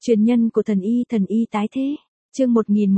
Truyền nhân của thần y tái thế. Chương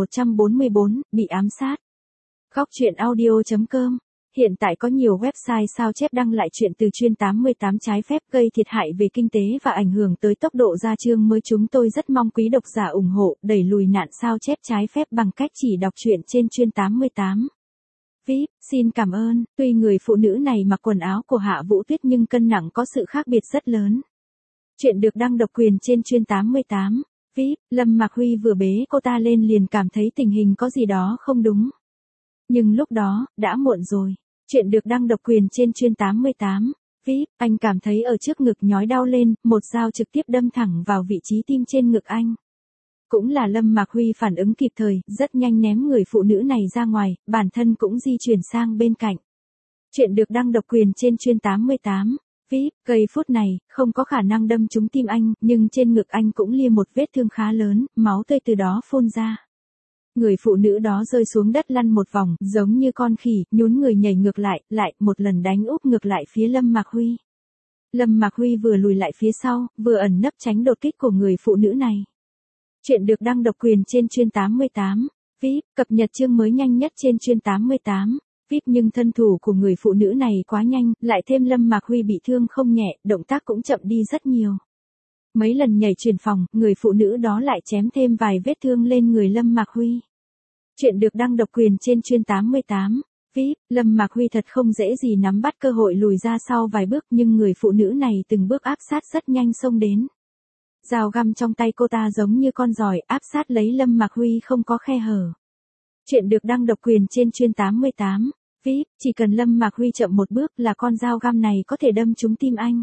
1144, bị ám sát. Góc truyện audio.com. Hiện tại có nhiều website sao chép đăng lại chuyện từ chuyên 88 trái phép gây thiệt hại về kinh tế và ảnh hưởng tới tốc độ ra chương mới. Chúng tôi rất mong quý độc giả ủng hộ, đẩy lùi nạn sao chép trái phép bằng cách chỉ đọc truyện trên chuyên 88. VIP, xin cảm ơn. Tuy người phụ nữ này mặc quần áo của Hạ Vũ Tuyết nhưng cân nặng có sự khác biệt rất lớn. Chuyện được đăng độc quyền trên chuyên 88. VIP, Lâm Mạc Huy vừa bế cô ta lên liền cảm thấy tình hình có gì đó không đúng. Nhưng lúc đó, đã muộn rồi. Chuyện được đăng độc quyền trên chuyên 88. VIP, anh cảm thấy ở trước ngực nhói đau lên, một dao trực tiếp đâm thẳng vào vị trí tim trên ngực anh. Cũng là Lâm Mạc Huy phản ứng kịp thời, rất nhanh ném người phụ nữ này ra ngoài, bản thân cũng di chuyển sang bên cạnh. Chuyện được đăng độc quyền trên chuyên 88. VIP, giây phút này, không có khả năng đâm trúng tim anh, nhưng trên ngực anh cũng lia một vết thương khá lớn, máu tươi từ đó phun ra. Người phụ nữ đó rơi xuống đất lăn một vòng, giống như con khỉ, nhún người nhảy ngược lại, một lần đánh úp ngược lại phía Lâm Mạc Huy. Lâm Mạc Huy vừa lùi lại phía sau, vừa ẩn nấp tránh đột kích của người phụ nữ này. Chuyện được đăng độc quyền trên chuyên 88. VIP, cập nhật chương mới nhanh nhất trên chuyên 88. VIP, nhưng thân thủ của người phụ nữ này quá nhanh, lại thêm Lâm Mạc Huy bị thương không nhẹ, động tác cũng chậm đi rất nhiều. Mấy lần nhảy chuyển phòng, người phụ nữ đó lại chém thêm vài vết thương lên người Lâm Mạc Huy. Chuyện được đăng độc quyền trên chuyên 88. VIP, Lâm Mạc Huy thật không dễ gì nắm bắt cơ hội lùi ra sau vài bước, nhưng người phụ nữ này từng bước áp sát rất nhanh xông đến. Dao găm trong tay cô ta giống như con giòi, áp sát lấy Lâm Mạc Huy không có khe hở. Chuyện được đăng độc quyền trên chuyên 88. VIP, chỉ cần Lâm Mạc Huy chậm một bước là con dao găm này có thể đâm trúng tim anh.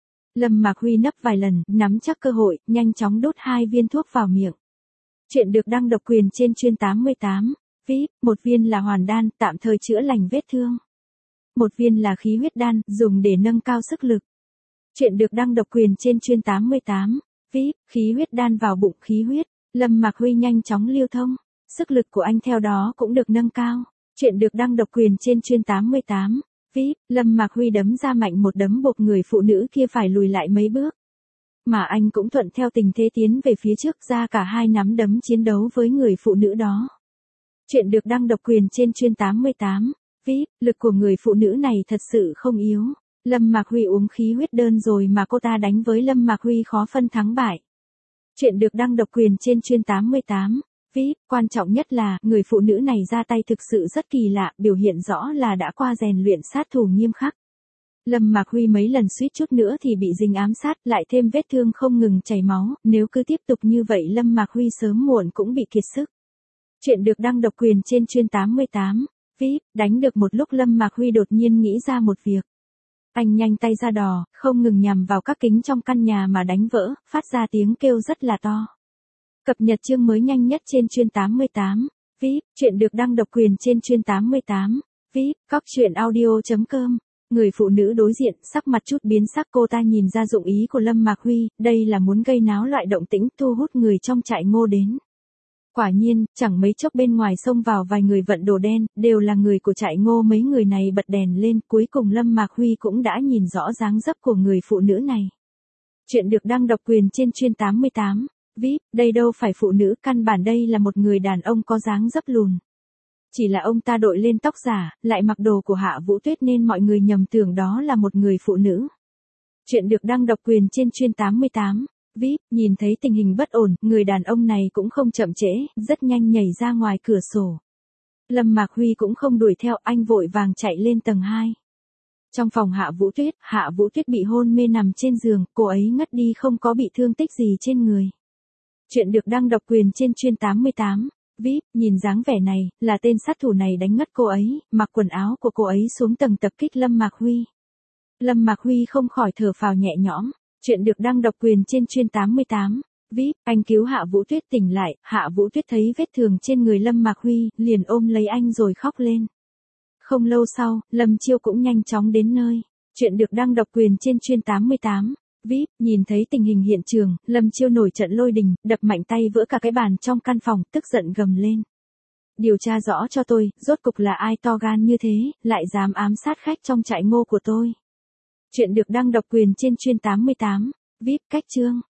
Lâm Mạc Huy nấp vài lần, nắm chắc cơ hội, nhanh chóng đút 2 viên thuốc vào miệng. Chuyện được đăng độc quyền trên chuyên 88. VIP, một viên là hoàn đan, tạm thời chữa lành vết thương. Một viên là khí huyết đan, dùng để nâng cao sức lực. Chuyện được đăng độc quyền trên chuyên 88. VIP, khí huyết đan vào bụng khí huyết. Lâm Mạc Huy nhanh chóng lưu thông. Sức lực của anh theo đó cũng được nâng cao. Chuyện được đăng độc quyền trên chuyên 88. VIP, Lâm Mạc Huy đấm ra mạnh một đấm buộc người phụ nữ kia phải lùi lại mấy bước. Mà anh cũng thuận theo tình thế tiến về phía trước, ra cả 2 nắm đấm chiến đấu với người phụ nữ đó. Chuyện được đăng độc quyền trên chuyên 88. VIP, lực của người phụ nữ này thật sự không yếu. Lâm Mạc Huy uống khí huyết đơn rồi mà cô ta đánh với Lâm Mạc Huy khó phân thắng bại. Chuyện được đăng độc quyền trên chuyên 88. VIP, quan trọng nhất là, người phụ nữ này ra tay thực sự rất kỳ lạ, biểu hiện rõ là đã qua rèn luyện sát thủ nghiêm khắc. Lâm Mạc Huy mấy lần suýt chút nữa thì bị dính ám sát, lại thêm vết thương không ngừng chảy máu, nếu cứ tiếp tục như vậy Lâm Mạc Huy sớm muộn cũng bị kiệt sức. Chuyện được đăng độc quyền trên chuyên 88. VIP, đánh được một lúc Lâm Mạc Huy đột nhiên nghĩ ra một việc. Anh nhanh tay ra đò, không ngừng nhằm vào các kính trong căn nhà mà đánh vỡ, phát ra tiếng kêu rất là to. Cập nhật chương mới nhanh nhất trên chuyên 88. VIP, chuyện được đăng độc quyền trên chuyên 88. VIP, góc truyện audio.com. Người phụ nữ đối diện, sắc mặt chút biến sắc, cô ta nhìn ra dụng ý của Lâm Mạc Huy, đây là muốn gây náo loại động tĩnh, thu hút người trong trại Ngô đến. Quả nhiên, chẳng mấy chốc bên ngoài xông vào vài người vận đồ đen, đều là người của trại Ngô. Mấy người này bật đèn lên, cuối cùng Lâm Mạc Huy cũng đã nhìn rõ dáng dấp của người phụ nữ này. Chuyện được đăng độc quyền trên chuyên 88. VIP, đây đâu phải phụ nữ, căn bản đây là một người đàn ông có dáng dấp lùn. Chỉ là ông ta đội lên tóc giả, lại mặc đồ của Hạ Vũ Tuyết nên mọi người nhầm tưởng đó là một người phụ nữ. Chuyện được đăng độc quyền trên chuyên 88. VIP, nhìn thấy tình hình bất ổn, người đàn ông này cũng không chậm trễ, rất nhanh nhảy ra ngoài cửa sổ. Lâm Mạc Huy cũng không đuổi theo, anh vội vàng chạy lên tầng 2. Trong phòng Hạ Vũ Tuyết bị hôn mê nằm trên giường, cô ấy ngất đi không có bị thương tích gì trên người. Chuyện được đăng độc quyền trên chuyên 88. VIP, nhìn dáng vẻ này, là tên sát thủ này đánh ngất cô ấy, mặc quần áo của cô ấy xuống tầng tập kích Lâm Mạc Huy. Lâm Mạc Huy không khỏi thở phào nhẹ nhõm. Chuyện được đăng độc quyền trên chuyên 88. VIP, anh cứu Hạ Vũ Tuyết tỉnh lại, Hạ Vũ Tuyết thấy vết thương trên người Lâm Mạc Huy, liền ôm lấy anh rồi khóc lên. Không lâu sau, Lâm Chiêu cũng nhanh chóng đến nơi. Chuyện được đăng độc quyền trên chuyên 88. VIP, nhìn thấy tình hình hiện trường, Lâm Chiêu nổi trận lôi đình, đập mạnh tay vỡ cả cái bàn trong căn phòng, tức giận gầm lên. Điều tra rõ cho tôi, rốt cục là ai to gan như thế, lại dám ám sát khách trong trại Ngô của tôi. Chuyện được đăng độc quyền trên chuyên 88. VIP, cách chương.